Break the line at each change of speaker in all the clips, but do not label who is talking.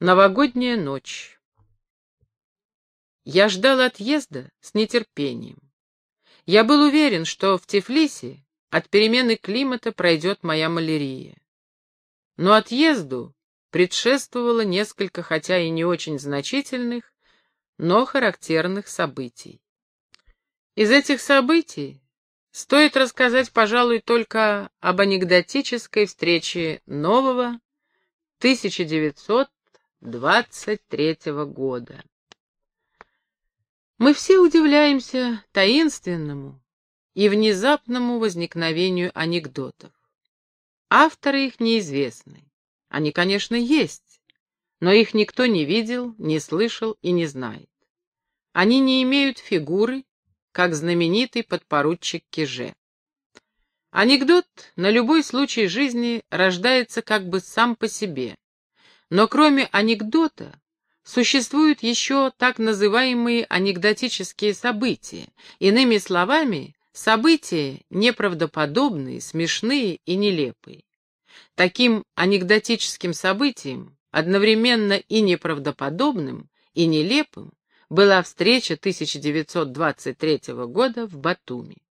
Новогодняя ночь. Я ждал отъезда с нетерпением. Я был уверен, что в Тифлисе от перемены климата пройдет моя малярия. Но отъезду предшествовало несколько, хотя и не очень значительных, но характерных событий. Из этих событий стоит рассказать, пожалуй, только об анекдотической встрече нового 1923 года. Мы все удивляемся таинственному и внезапному возникновению анекдотов. Авторы их неизвестны. Они, конечно, есть, но их никто не видел, не слышал и не знает. Они не имеют фигуры, как знаменитый подпоручик Киже. Анекдот на любой случай жизни рождается как бы сам по себе. Но кроме анекдота существуют еще так называемые анекдотические события, иными словами, события неправдоподобные, смешные и нелепые. Таким анекдотическим событием, одновременно и неправдоподобным, и нелепым, была встреча 1923 года в Батуми.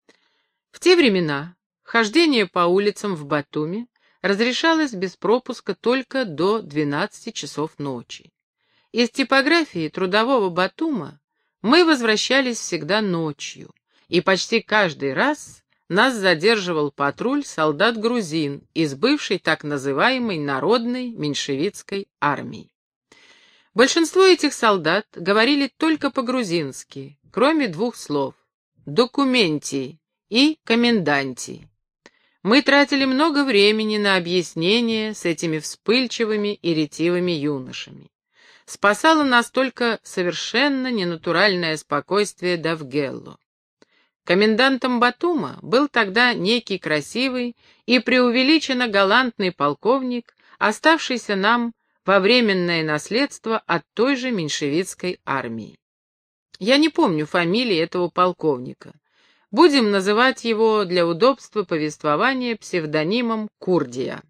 В те времена хождение по улицам в Батуми разрешалось без пропуска только до 12 часов ночи. Из типографии трудового Батума мы возвращались всегда ночью, и почти каждый раз нас задерживал патруль солдат-грузин из бывшей так называемой народной меньшевистской армии. Большинство этих солдат говорили только по-грузински, кроме двух слов «документи» и «коменданти». Мы тратили много времени на объяснение с этими вспыльчивыми и ретивыми юношами. Спасало нас только совершенно ненатуральное спокойствие Давгелло. Комендантом Батума был тогда некий красивый и преувеличенно галантный полковник, оставшийся нам во временное наследство от той же меньшевистской армии. Я не помню фамилии этого полковника. Будем называть его для удобства повествования псевдонимом Курдия.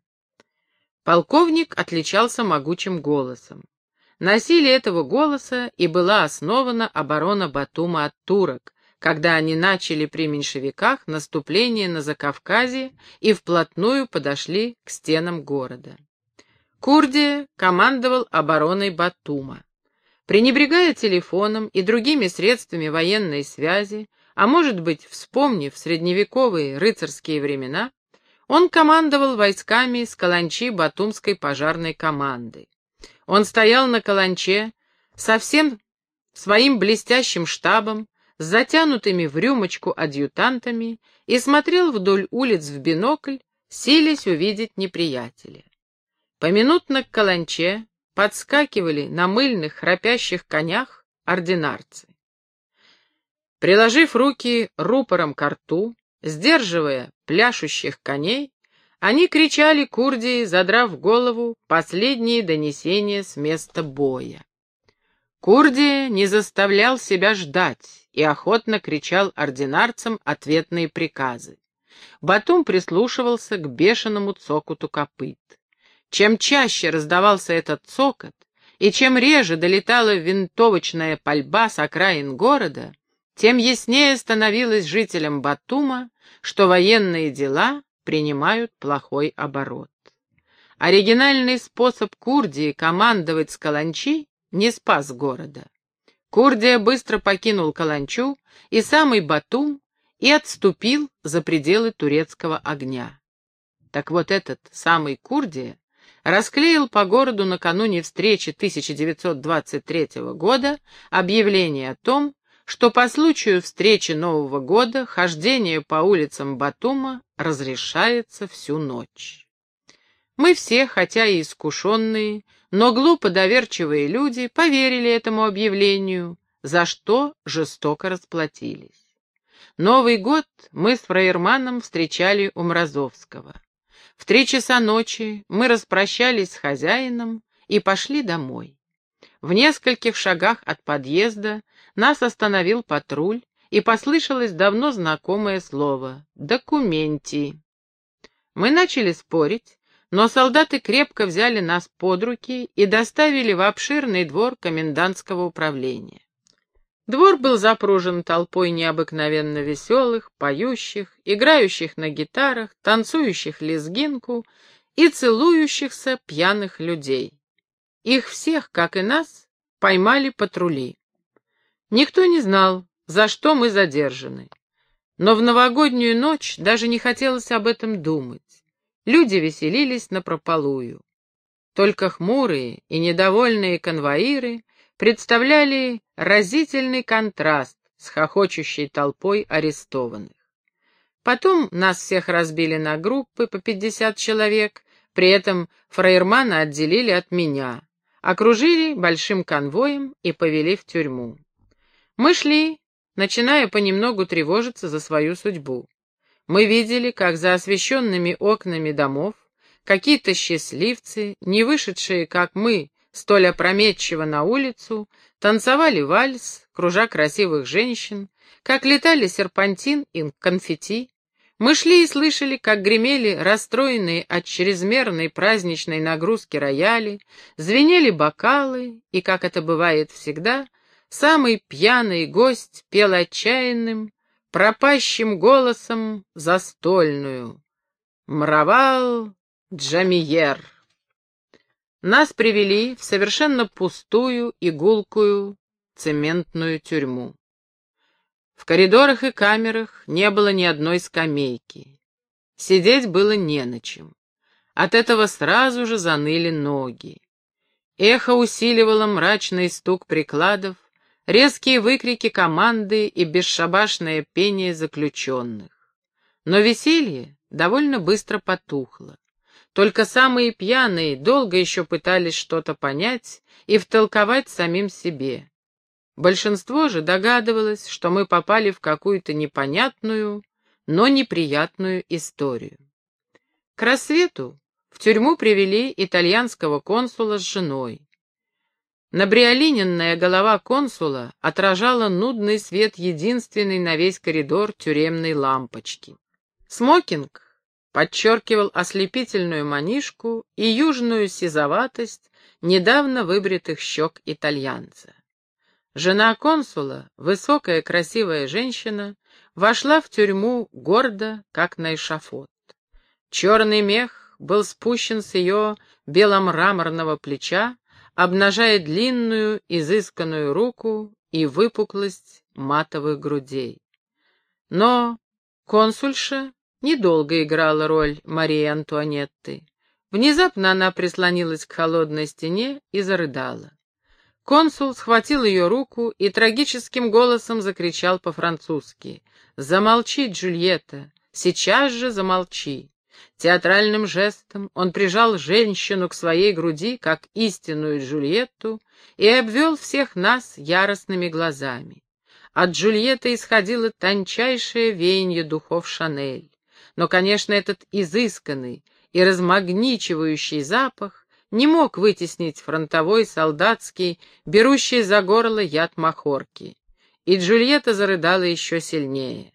Полковник отличался могучим голосом. На силе этого голоса и была основана оборона Батума от турок, когда они начали при меньшевиках наступление на Закавказье и вплотную подошли к стенам города. Курдия командовал обороной Батума. Пренебрегая телефоном и другими средствами военной связи, а может быть, вспомнив средневековые рыцарские времена, он командовал войсками с каланчи Батумской пожарной команды. Он стоял на каланче со всем своим блестящим штабом, с затянутыми в рюмочку адъютантами и смотрел вдоль улиц в бинокль, силясь увидеть неприятеля. Поминутно к каланче подскакивали на мыльных храпящих конях ординарцы. Приложив руки рупором ко рту, сдерживая пляшущих коней, они кричали Курдии, задрав голову, последние донесения с места боя. Курдия не заставлял себя ждать и охотно кричал ординарцам ответные приказы. Батум прислушивался к бешеному цокоту копыт. Чем чаще раздавался этот цокот, и чем реже долетала винтовочная пальба с окраин города, тем яснее становилось жителям Батума, что военные дела принимают плохой оборот. Оригинальный способ Курдии командовать с каланчи не спас города. Курдия быстро покинул каланчу и самый Батум и отступил за пределы турецкого огня. Так вот этот самый Курдия расклеил по городу накануне встречи 1923 года объявление о том, что по случаю встречи Нового года хождение по улицам Батума разрешается всю ночь. Мы все, хотя и искушенные, но глупо доверчивые люди, поверили этому объявлению, за что жестоко расплатились. Новый год мы с фраерманом встречали у Мразовского. В 3 часа ночи мы распрощались с хозяином и пошли домой. В нескольких шагах от подъезда нас остановил патруль, и послышалось давно знакомое слово «документи». Мы начали спорить, Но солдаты крепко взяли нас под руки и доставили в обширный двор комендантского управления. Двор был запружен толпой необыкновенно веселых, поющих, играющих на гитарах, танцующих лезгинку и целующихся пьяных людей. Их всех, как и нас, поймали патрули. Никто не знал, за что мы задержаны. Но в новогоднюю ночь даже не хотелось об этом думать. Люди веселились напропалую. Только хмурые и недовольные конвоиры представляли разительный контраст с хохочущей толпой арестованных. Потом нас всех разбили на группы по 50 человек, при этом фраермана отделили от меня, окружили большим конвоем и повели в тюрьму. Мы шли, начиная понемногу тревожиться за свою судьбу. Мы видели, как за освещенными окнами домов какие-то счастливцы, не вышедшие, как мы, столь опрометчиво на улицу, танцевали вальс, кружа красивых женщин, как летали серпантин и конфетти. Мы шли и слышали, как гремели расстроенные от чрезмерной праздничной нагрузки рояли, звенели бокалы, и, как это бывает всегда, самый пьяный гость пел отчаянным, пропащим голосом застольную «Мравал Джамиер». Нас привели в совершенно пустую и гулкую цементную тюрьму. В коридорах и камерах не было ни одной скамейки. Сидеть было не на чем. От этого сразу же заныли ноги. Эхо усиливало мрачный стук прикладов, резкие выкрики команды и бесшабашное пение заключенных. Но веселье довольно быстро потухло. Только самые пьяные долго еще пытались что-то понять и втолковать самим себе. Большинство же догадывалось, что мы попали в какую-то непонятную, но неприятную историю. К рассвету в тюрьму привели итальянского консула с женой. Набриолиненная голова консула отражала нудный свет единственной на весь коридор тюремной лампочки. Смокинг подчеркивал ослепительную манишку и южную сизоватость недавно выбритых щек итальянца. Жена консула, высокая красивая женщина, вошла в тюрьму гордо, как на эшафот. Черный мех был спущен с ее беломраморного плеча, обнажая длинную, изысканную руку и выпуклость матовых грудей. Но консульша недолго играла роль Марии Антуанетты. Внезапно она прислонилась к холодной стене и зарыдала. Консул схватил ее руку и трагическим голосом закричал по-французски: «Замолчи, Джульетта, сейчас же замолчи!» Театральным жестом он прижал женщину к своей груди, как истинную Джульетту, и обвел всех нас яростными глазами. От Джульетты исходило тончайшее веяние духов Шанель. Но, конечно, этот изысканный и размагничивающий запах не мог вытеснить фронтовой, солдатский, берущий за горло яд махорки. И Джульетта зарыдала еще сильнее.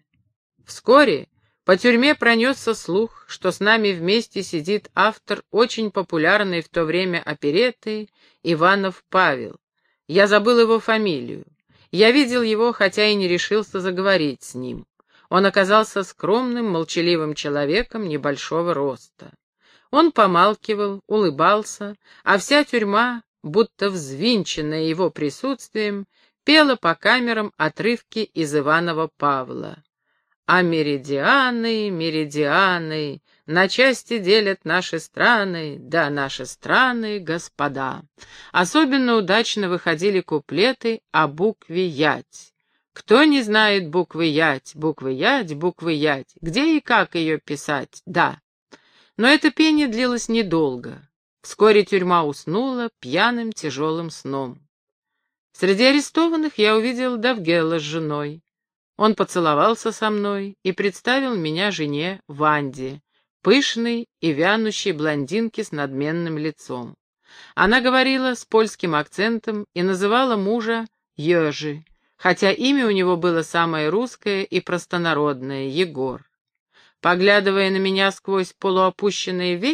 Вскоре по тюрьме пронесся слух, что с нами вместе сидит автор очень популярной в то время оперетты Иванов Павел. Я забыл его фамилию. Я видел его, хотя и не решился заговорить с ним. Он оказался скромным, молчаливым человеком небольшого роста. Он помалкивал, улыбался, а вся тюрьма, будто взвинченная его присутствием, пела по камерам отрывки из Иванова Павла. «А меридианы, меридианы, на части делят наши страны, да наши страны, господа». Особенно удачно выходили куплеты о букве «Ять». Кто не знает буквы «Ять», буквы «Ять», буквы «Ять», где и как ее писать, да. Но это пение длилось недолго. Вскоре тюрьма уснула пьяным тяжелым сном. Среди арестованных я увидел Давгела с женой. Он поцеловался со мной и представил меня жене Ванде, пышной и вянущей блондинке с надменным лицом. Она говорила с польским акцентом и называла мужа Ежи, хотя имя у него было самое русское и простонародное — Егор. Поглядывая на меня сквозь полуопущенные веки,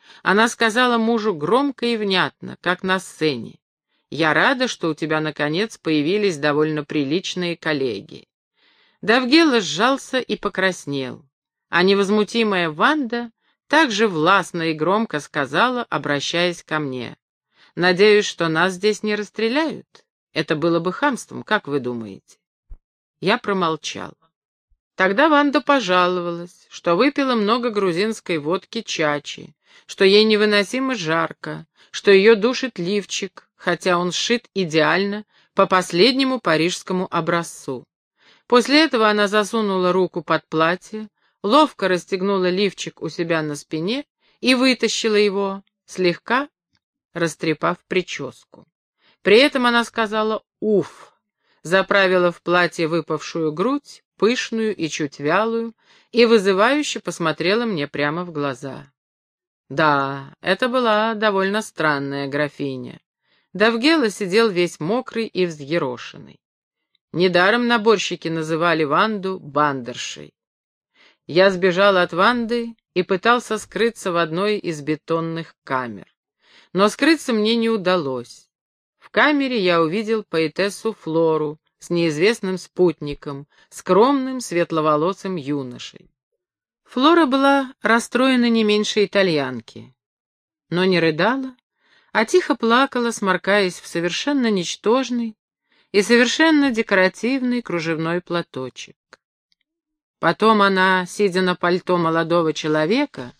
она сказала мужу громко и внятно, как на сцене: «Я рада, что у тебя, наконец, появились довольно приличные коллеги». Давгела сжался и покраснел, а невозмутимая Ванда также властно и громко сказала, обращаясь ко мне: «Надеюсь, что нас здесь не расстреляют? Это было бы хамством, как вы думаете?» Я промолчал. Тогда Ванда пожаловалась, что выпила много грузинской водки чачи, что ей невыносимо жарко, что ее душит лифчик, хотя он сшит идеально по последнему парижскому образцу. После этого она засунула руку под платье, ловко расстегнула лифчик у себя на спине и вытащила его, слегка растрепав прическу. При этом она сказала «уф», заправила в платье выпавшую грудь, пышную и чуть вялую, и вызывающе посмотрела мне прямо в глаза. Да, это была довольно странная графиня. Давгела сидел весь мокрый и взъерошенный. Недаром наборщики называли Ванду бандершей. Я сбежал от Ванды и пытался скрыться в одной из бетонных камер. Но скрыться мне не удалось. В камере я увидел поэтессу Флору с неизвестным спутником, скромным светловолосым юношей. Флора была расстроена не меньше итальянки, но не рыдала, а тихо плакала, сморкаясь в совершенно ничтожный и совершенно декоративный кружевной платочек. Потом она, сидя на пальто молодого человека,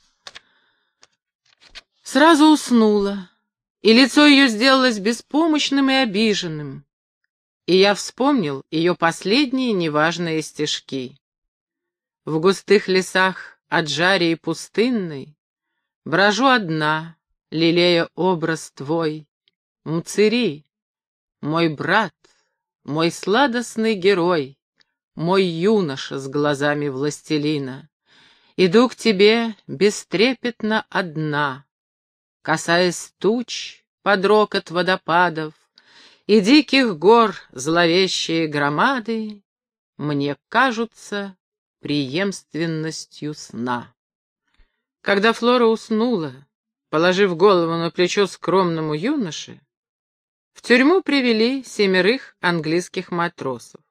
сразу уснула, и лицо ее сделалось беспомощным и обиженным, и я вспомнил ее последние неважные стишки. В густых лесах Аджарии пустынной брожу одна, лелея образ твой. Мцыри, мой брат, мой сладостный герой, мой юноша с глазами властелина. Иду к тебе бестрепетно одна, касаясь туч под рокот водопадов и диких гор зловещие громады мне кажутся преемственностью сна. Когда Флора уснула, положив голову на плечо скромному юноше, в тюрьму привели 7 английских матросов.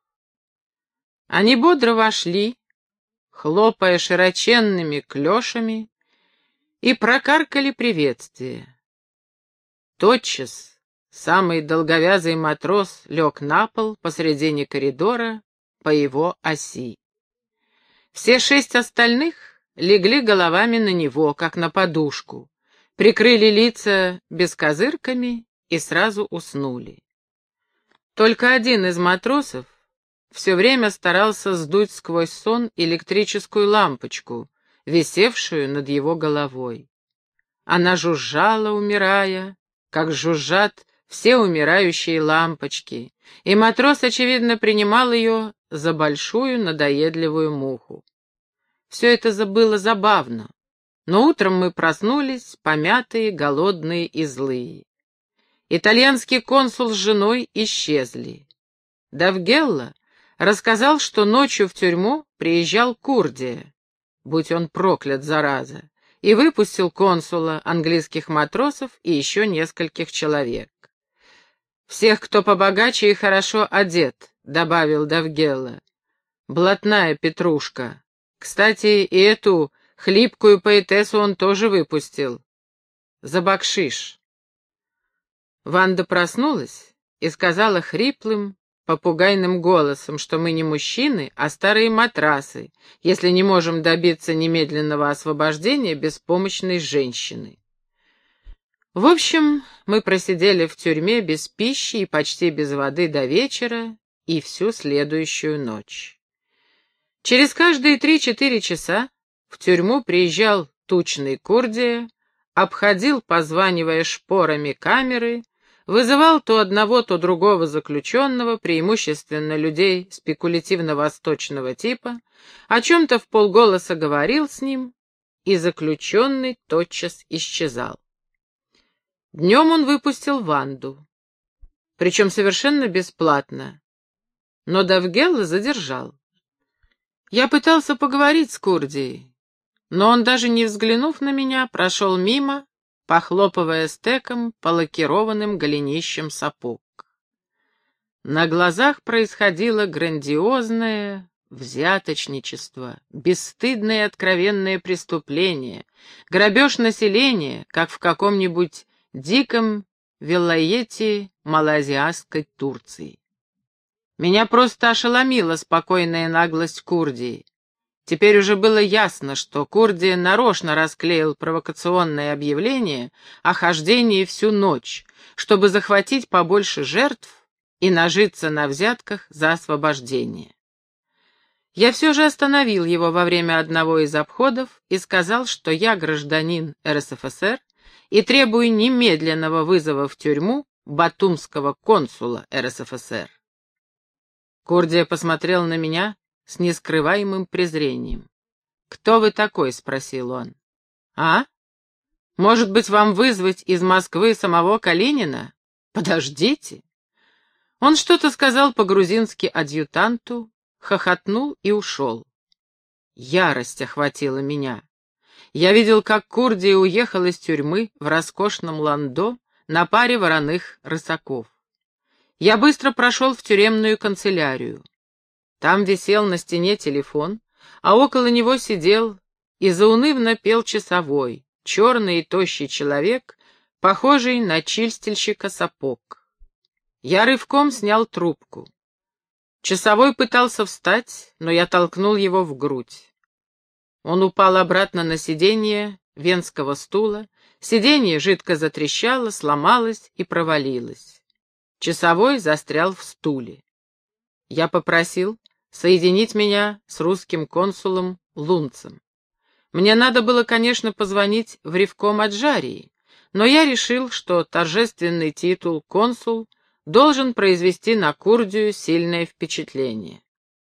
Они бодро вошли, хлопая широченными клешами, и прокаркали приветствие. Тотчас самый долговязый матрос лег на пол посредине коридора по его оси. Все 6 остальных легли головами на него, как на подушку, прикрыли лица бескозырками и сразу уснули. Только один из матросов все время старался сдуть сквозь сон электрическую лампочку, висевшую над его головой. Она жужжала, умирая, как жужжат все умирающие лампочки, и матрос, очевидно, принимал ее за большую надоедливую муху. Все это было забавно, но утром мы проснулись, помятые, голодные и злые. Итальянский консул с женой исчезли. Давгелла рассказал, что ночью в тюрьму приезжал Курдия, будь он проклят, зараза, и выпустил консула, английских матросов и еще нескольких человек. «Всех, кто побогаче и хорошо одет», — добавил Давгелла. «Блатная петрушка. Кстати, и эту хлипкую поэтессу он тоже выпустил. За бакшиш». Ванда проснулась и сказала хриплым, попугайным голосом, что мы не мужчины, а старые матрасы, если не можем добиться немедленного освобождения беспомощной женщины. В общем, мы просидели в тюрьме без пищи и почти без воды до вечера и всю следующую ночь. Через каждые 3-4 часа в тюрьму приезжал тучный Курдия, обходил, позванивая шпорами, камеры, вызывал то одного, то другого заключенного, преимущественно людей спекулятивно-восточного типа, о чем-то вполголоса говорил с ним, и заключенный тотчас исчезал. Днем он выпустил Ванду, причем совершенно бесплатно, но Давгелла задержал. Я пытался поговорить с Курдией, но он, даже не взглянув на меня, прошел мимо, похлопывая стеком по лакированным голенищам сапог. На глазах происходило грандиозное взяточничество, бесстыдное и откровенное преступление, грабеж населения, как в каком-нибудь диком вилайете малоазиатской Турции. Меня просто ошеломила спокойная наглость Курдии. Теперь уже было ясно, что Курдия нарочно расклеил провокационное объявление о хождении всю ночь, чтобы захватить побольше жертв и нажиться на взятках за освобождение. Я все же остановил его во время одного из обходов и сказал, что я гражданин РСФСР и требую немедленного вызова в тюрьму батумского консула РСФСР. Курдия посмотрел на меня с нескрываемым презрением. «Кто вы такой?» — спросил он. «А? Может быть, вам вызвать из Москвы самого Калинина? Подождите!» Он что-то сказал по-грузински адъютанту, хохотнул и ушел. Ярость охватила меня. Я видел, как Курдия уехал из тюрьмы в роскошном ландо на паре вороных рысаков. Я быстро прошел в тюремную канцелярию. Там висел на стене телефон, а около него сидел и заунывно пел часовой, черный и тощий человек, похожий на чистильщика сапог. Я рывком снял трубку. Часовой пытался встать, но я толкнул его в грудь. Он упал обратно на сиденье венского стула, сиденье жидко затрещало, сломалось и провалилось. Часовой застрял в стуле. Я попросил соединить меня с русским консулом Лунцем. Мне надо было, конечно, позвонить в Ревком Аджарии, но я решил, что торжественный титул «консул» должен произвести на Курдию сильное впечатление.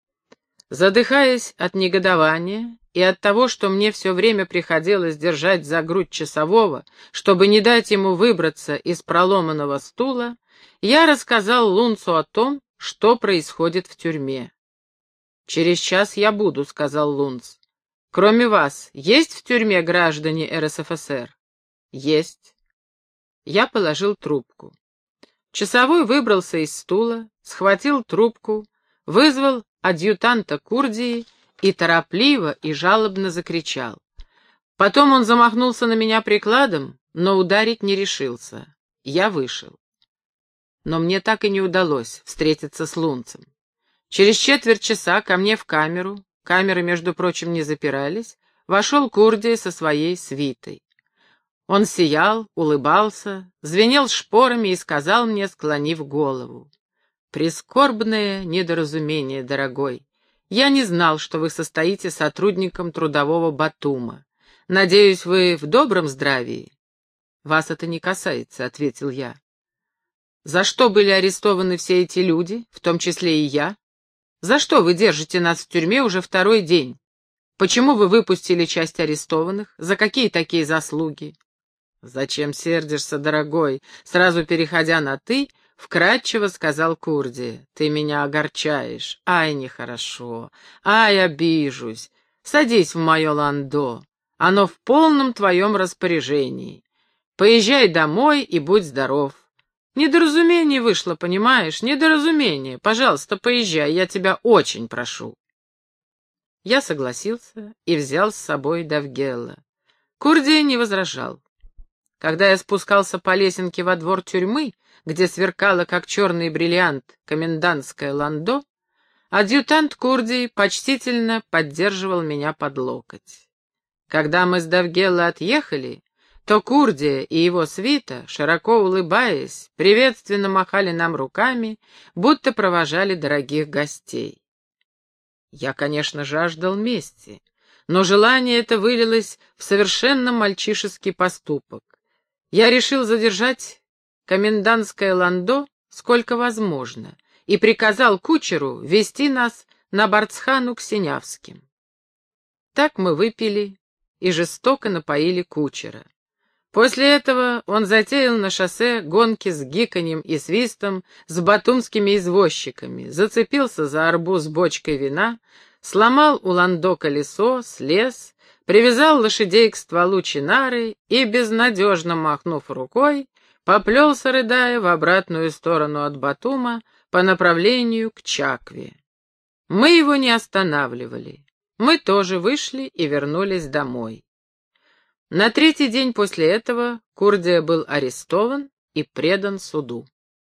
Задыхаясь от негодования и от того, что мне все время приходилось держать за грудь часового, чтобы не дать ему выбраться из проломанного стула, я рассказал Лунцу о том, что происходит в тюрьме. «Через час я буду», — сказал Лунц. «Кроме вас, есть в тюрьме граждане РСФСР?» «Есть». Я положил трубку. Часовой выбрался из стула, схватил трубку, вызвал адъютанта Курдии и торопливо и жалобно закричал. Потом он замахнулся на меня прикладом, но ударить не решился. Я вышел. Но мне так и не удалось встретиться с Лунцем. Через четверть часа ко мне в камеру, камеры, между прочим, не запирались, вошел Курдия со своей свитой. Он сиял, улыбался, звенел шпорами и сказал мне, склонив голову: «Прискорбное недоразумение, дорогой. Я не знал, что вы состоите сотрудником трудового Батума. Надеюсь, вы в добром здравии?» «Вас это не касается», — ответил я. «За что были арестованы все эти люди, в том числе и я? За что вы держите нас в тюрьме уже второй день? Почему вы выпустили часть арестованных? За какие такие заслуги?» «Зачем сердишься, дорогой?» Сразу переходя на «ты», вкратчиво сказал Курдия. «Ты меня огорчаешь. Ай, нехорошо. Ай, обижусь. Садись в мое ландо. Оно в полном твоем распоряжении. Поезжай домой и будь здоров. Недоразумение вышло, понимаешь? Недоразумение. Пожалуйста, поезжай, я тебя очень прошу». Я согласился и взял с собой Давгела. Курдия не возражал. Когда я спускался по лесенке во двор тюрьмы, где сверкало, как черный бриллиант, комендантское ландо, адъютант Курдии почтительно поддерживал меня под локоть. Когда мы с Давгела отъехали, то Курдия и его свита, широко улыбаясь, приветственно махали нам руками, будто провожали дорогих гостей. Я, конечно, жаждал мести, но желание это вылилось в совершенно мальчишеский поступок. Я решил задержать комендантское ландо сколько возможно и приказал кучеру везти нас на Бардсхану к Синявским. Так мы выпили и жестоко напоили кучера. После этого он затеял на шоссе гонки с гиканьем и свистом с батумскими извозчиками, зацепился за арбуз бочкой вина, сломал у ландо колесо, слез, привязал лошадей к стволу чинары и, безнадежно махнув рукой, поплелся, рыдая, в обратную сторону от Батума по направлению к Чакве. Мы его не останавливали. Мы тоже вышли и вернулись домой. На третий день после этого Курдия был арестован и предан суду.